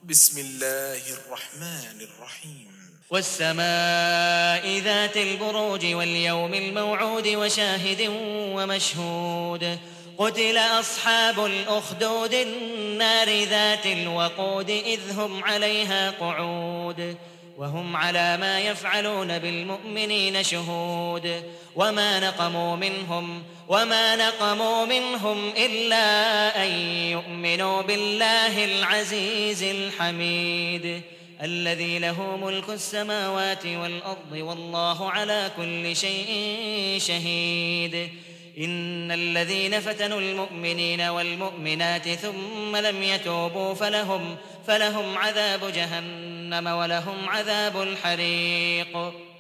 بسم الله الرحمن الرحيم والسماء ذات البروج واليوم الموعود وشاهد ومشهود قتل أصحاب الأخدود النار ذات الوقود إذ هم عليها قعود وهم على ما يفعلون بالمؤمنين شهود وما نقموا منهم إلا أن يؤمنوا بالله العزيز الحميد الذي له ملك السماوات والأرض والله على كل شيء شهيد إن الذين فتنوا المؤمنين والمؤمنات ثم لم يتوبوا فلهم عذاب جهنم ولهم عذاب الحريق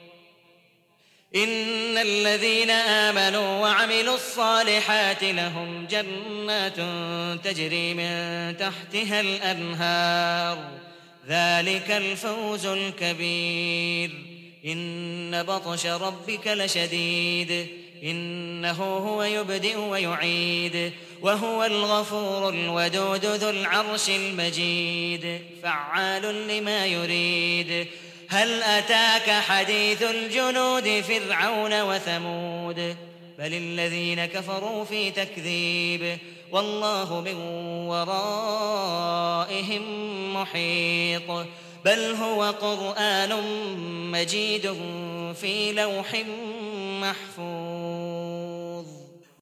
إن الذين آمنوا وعملوا الصالحات لهم جنات تجري من تحتها الأنهار ذلك الفوز الكبير إن بطش ربك لشديد إنه هو يبدئ ويعيد وهو الغفور الودود ذو العرش المجيد فعال لما يريد هل أتاك حديث الجنود فرعون وثمود بل الذين كفروا في تكذيب والله من ورائهم محيط بل هو قرآن مجيد في لوح محفوظ